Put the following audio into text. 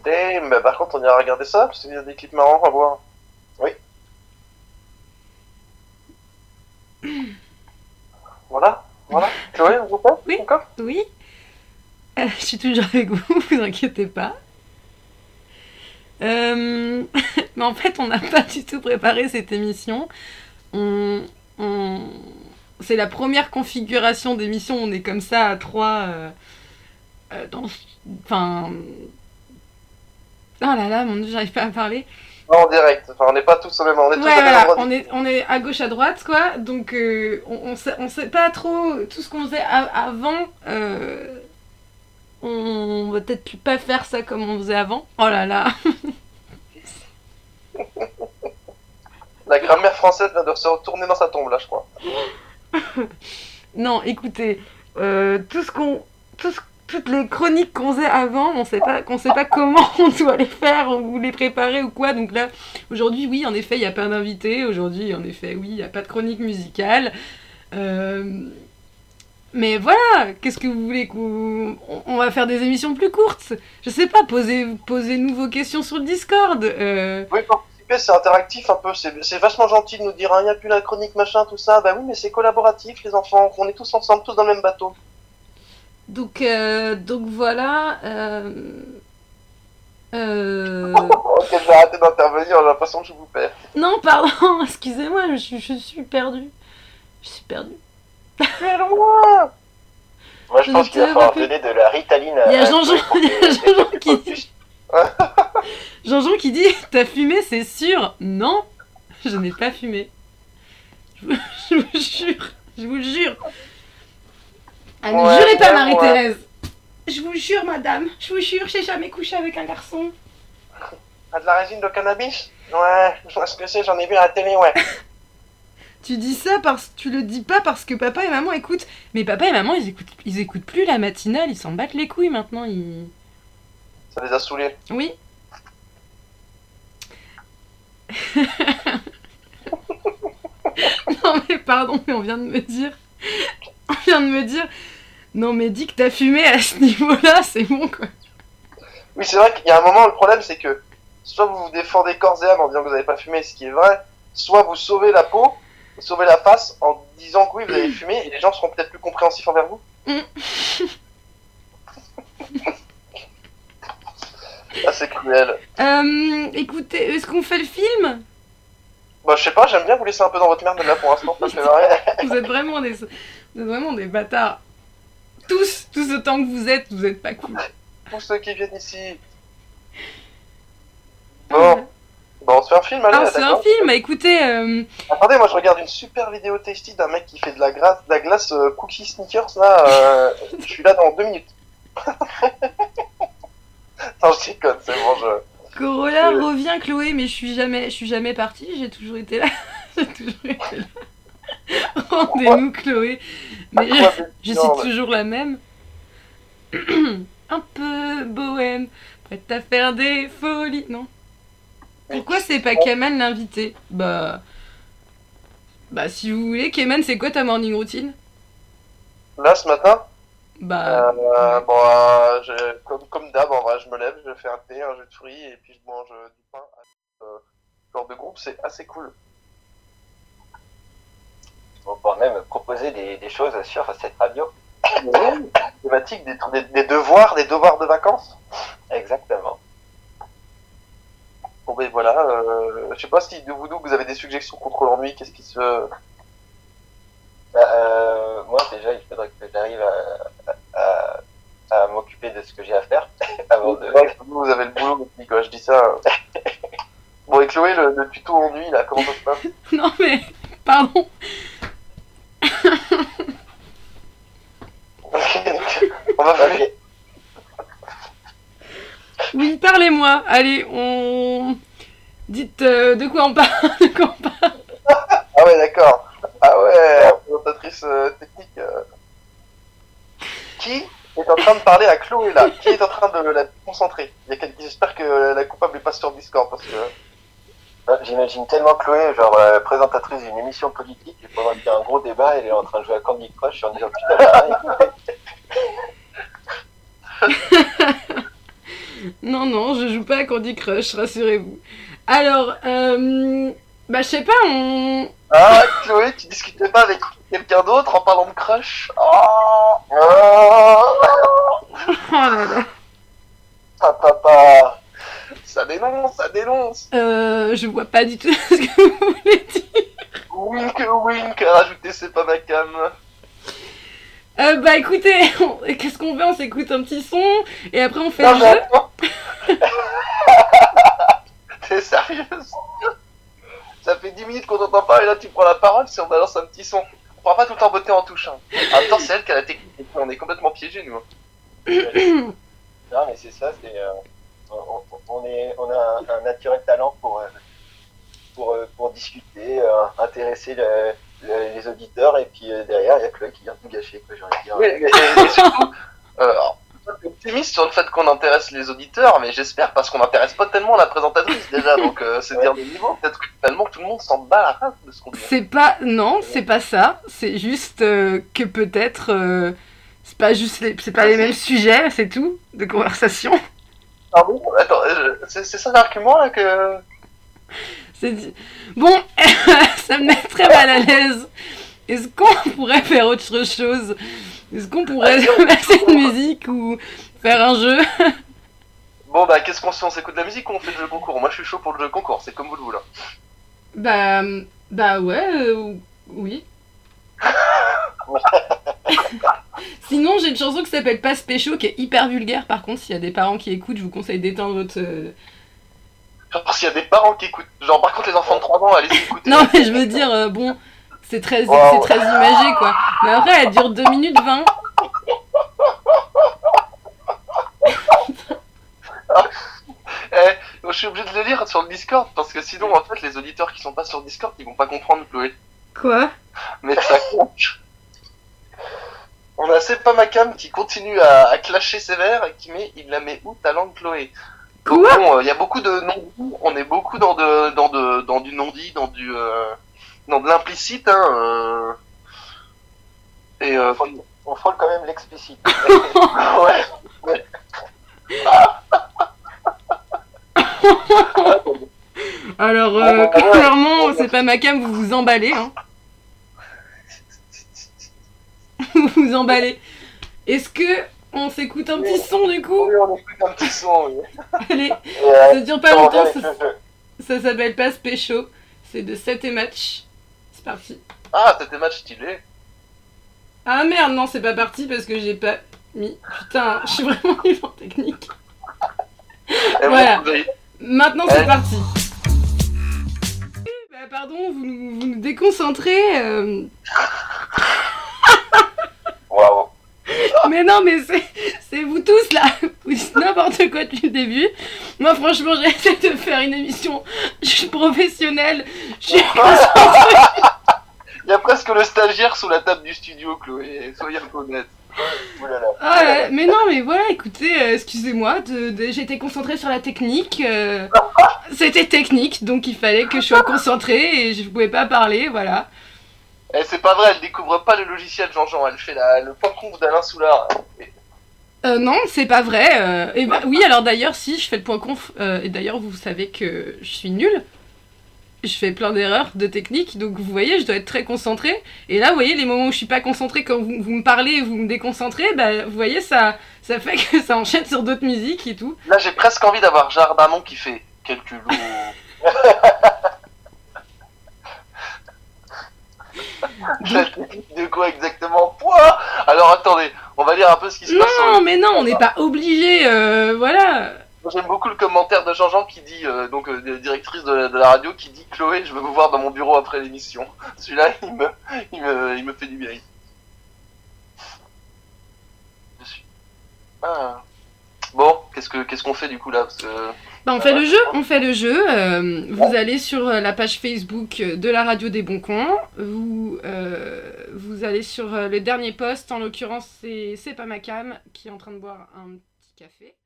damn, par contre on ira regarder ça, parce qu'il y a des clips marrants à voir. Oui. Voilà. Chloé, vous faites Oui. encore Oui. Je suis toujours avec vous, vous inquiétez pas. Mais en fait, on n'a pas du tout préparé cette émission. On... C'est la première configuration d'émission. On est comme ça à trois. Enfin. Oh là là, mon Dieu, j'arrive pas à parler. Non, en direct. Enfin, on n'est pas tous au même endroit. On est tous Ouais, au même voilà, endroit. on est à gauche, à droite, quoi. Donc, on sait pas trop tout ce qu'on faisait avant. On va peut-être pas faire ça comme on faisait avant. Oh là là. La grammaire française vient de se retourner dans sa tombe, là, je crois. Non, écoutez, toutes les chroniques qu'on faisait avant, on sait pas comment on doit les faire ou les préparer ou quoi. Donc là, aujourd'hui, oui, en effet, il n'y a pas d'invité. Aujourd'hui, en effet, oui, il n'y a pas de chronique musicale. Mais voilà, qu'est-ce que vous voulez on va faire des émissions plus courtes. Je sais pas, posez-nous vos questions sur le Discord. Oui, participer, c'est interactif un peu. C'est vachement gentil de nous dire, il n'y a plus la chronique, machin, tout ça. Bah oui, mais c'est collaboratif, les enfants. On est tous ensemble, tous dans le même bateau. Donc voilà. Ok, je vais arrêter d'intervenir, j'ai l'impression que je vous perds. Non, pardon, excusez-moi, je suis perdue. Je suis perdue. Mais loin. Moi, je pense qu'il va falloir donner de la Ritaline à... Il y a Jean-Jean qui dit... Jean-Jean qui dit « T'as fumé, c'est sûr ?» Non, je n'ai pas fumé. Je vous jure. Ah, ne jurez pas, Marie-Thérèse. Je vous jure, madame. Je vous jure, j'ai jamais couché avec un garçon. Ah, de la résine de cannabis? Ouais, je vois ce que c'est, j'en ai vu à la télé, ouais. Tu dis ça tu le dis pas parce que papa et maman écoutent. Mais papa et maman, ils écoutent plus la matinale, ils s'en battent les couilles maintenant. Ça les a saoulés. Oui. Non mais pardon, mais on vient de me dire. Non mais dis que t'as fumé à ce niveau-là, c'est bon quoi. Oui, c'est vrai qu'il y a un moment, le problème c'est que soit vous vous défendez corps et âme en disant que vous n'avez pas fumé, ce qui est vrai, soit vous sauvez la peau, vous sauvez la face en disant que oui, vous avez fumé, et les gens seront peut-être plus compréhensifs envers vous. Ah, c'est cruel. Écoutez, est-ce qu'on fait le film? Bah, je sais pas, j'aime bien vous laisser un peu dans votre merde là pour l'instant, ça fait marrer. Vous êtes vraiment des bâtards. Tous autant que vous êtes pas cool. Tous ceux qui viennent ici. Bon, on se fait un film, allez, c'est un film, écoutez... Attendez, moi je regarde une super vidéo tasty d'un mec qui fait de la glace cookie sneakers, là, je suis là dans 2 minutes. Non, je déconne, c'est bon, Corolla revient, Chloé, mais je suis jamais partie, j'ai toujours été là. Rendez-nous, Chloé. Mais je suis toujours la même. Un peu bohème, prête à faire des folies, non? Pourquoi c'est pas Kemen l'invité? Bah si vous voulez, Kemen, c'est quoi ta morning routine? Là, ce matin? Bah... comme d'hab, en vrai, je me lève, je fais un thé, un jus de fruits, et puis je mange du pain. Genre de groupe, c'est assez cool. On pourra même proposer des choses sur cette radio. Oui, thématique, des devoirs de vacances. Exactement. Bon ben voilà, je sais pas si de vous avez des suggestions contre l'ennui, qu'est-ce qui se... Moi déjà, il faudrait que j'arrive à m'occuper de ce que j'ai à faire avant de... Ouais, vous avez le boulot, Nicolas, je dis ça. Bon, et Chloé, le tuto ennui, là, comment ça se passe? Non mais, pardon. On va faire... Oui, parlez-moi. Allez, dites de quoi on parle. Ah ouais, d'accord. Ah ouais, présentatrice technique. Qui est en train de parler à Chloé là? Qui est en train de la concentrer? J'espère que la coupable est pas sur Discord parce que... J'imagine tellement Chloé, genre présentatrice d'une émission politique, et pendant qu'il y a un gros débat, elle est en train de jouer à Candy Crush en disant putain, Non, je joue pas à Candy Crush, rassurez-vous. Alors, bah je sais pas, Ah, Chloé, tu discutais pas avec quelqu'un d'autre en parlant de crush? Oh là là. Papa. Ça dénonce. Je vois pas du tout ce que vous voulez dire. Wink, rajoutez, c'est pas ma cam. Bah écoutez, qu'est-ce qu'on fait? On s'écoute un petit son et après on fait Non, le mais jeu. attends. T'es sérieuse? Ça fait 10 minutes qu'on t'entend pas et là tu prends la parole si on balance un petit son. On pourra pas tout le temps botter en touche. Hein. En même temps, c'est elle qui a la technique. On est complètement piégés, nous. Non, mais c'est ça, on a un naturel talent pour discuter, intéresser les auditeurs, et puis derrière, il y a Chloé qui vient tout gâcher, quoi, j'ai envie de dire. Oui, et surtout, t'es optimiste sur le fait qu'on intéresse les auditeurs, mais j'espère parce qu'on n'intéresse pas tellement la présentatrice déjà, donc c'est dire le niveau. Peut-être que finalement tout le monde s'en bat la race de ce qu'on dit. Non, c'est pas ça. C'est juste que peut-être c'est pas les mêmes sujets, c'est tout, de conversation. Ah bon? Attends, c'est ça l'argument là que. Bon, ça me met très mal à l'aise. Est-ce qu'on pourrait faire autre chose? Est-ce qu'on pourrait passer une musique ou faire un jeu? Bon bah qu'est-ce qu'on se fait? On s'écoute de la musique ou on fait le jeu concours? Moi je suis chaud pour le jeu concours, c'est comme vous le voulez. Bah ouais, oui. Sinon j'ai une chanson qui s'appelle Passe Pécho qui est hyper vulgaire, par contre s'il y a des parents qui écoutent, je vous conseille d'éteindre votre... Genre s'il y a des parents qui écoutent, genre par contre les enfants de 3 ans, allez écouter. Non mais je veux dire, bon, c'est très imagé quoi. Mais après elle dure 2 minutes 20. Je suis obligé de le lire sur le Discord parce que sinon en fait les auditeurs qui sont pas sur le Discord ils vont pas comprendre Chloé. Quoi? Mais ça compte. On a C'est pas ma cam qui continue à clasher sévère et qui met il la met où ta langue Chloé. Donc Quoi? bon, il y a beaucoup de non-dits, on est beaucoup dans du non-dit, dans de l'implicite hein. Et On frôle quand même l'explicite. ouais. Alors clairement c'est pas ma cam, vous vous emballez hein. Vous vous emballez. Est-ce que on s'écoute un petit son du coup? Oui, on écoute un petit son. Oui. Allez, ça dure pas longtemps, ça s'appelle Passe Pécho, c'est de 7 et match. C'est parti. Ah, c'était match stylé. Ah merde, non, c'est pas parti parce que j'ai pas mis. Putain, je suis vraiment nulle en technique. Et voilà. bon, Maintenant c'est parti. Bah pardon, vous nous déconcentrez. Waouh. Mais non, mais c'est vous tous là. Vous dites n'importe quoi depuis le début. Moi franchement j'essaie de faire une émission. Je suis professionnelle. Je suis il y a presque le stagiaire sous la table du studio, Chloé. Soyez un peu honnête. Oulala. Ah ouais, mais non, mais voilà, écoutez, excusez-moi, j'étais concentrée sur la technique. C'était technique, donc il fallait que je sois concentrée et je pouvais pas parler, voilà. Eh, c'est pas vrai, elle découvre pas le logiciel Jean-Jean, elle fait le point conf d'Alain Soulard. Non, c'est pas vrai. Et bah, oui, alors d'ailleurs, si, je fais le point conf, et d'ailleurs, vous savez que je suis nulle. Je fais plein d'erreurs de technique, donc vous voyez, je dois être très concentrée. Et là, vous voyez, les moments où je suis pas concentrée, quand vous me parlez et vous me déconcentrez, bah, vous voyez, ça fait que ça enchaîne sur d'autres musiques et tout. Là, j'ai presque envie d'avoir Jardinon qui fait quelques loups. De quoi exactement? Pouah. Alors attendez, on va lire un peu ce qui se passe. Non, mais non, on n'est pas obligé, voilà. J'aime beaucoup le commentaire de Jean-Jean qui dit, directrice de la radio, qui dit Chloé, je veux vous voir dans mon bureau après l'émission. Celui-là, il me fait du bien. Je suis. Ah. Bon, qu'est-ce qu'on fait du coup là? Parce que... Bah, on fait le jeu. Vous allez sur la page Facebook de la radio des Bons Coins. Vous allez sur le dernier post, en l'occurrence c'est pas ma cam qui est en train de boire un petit café.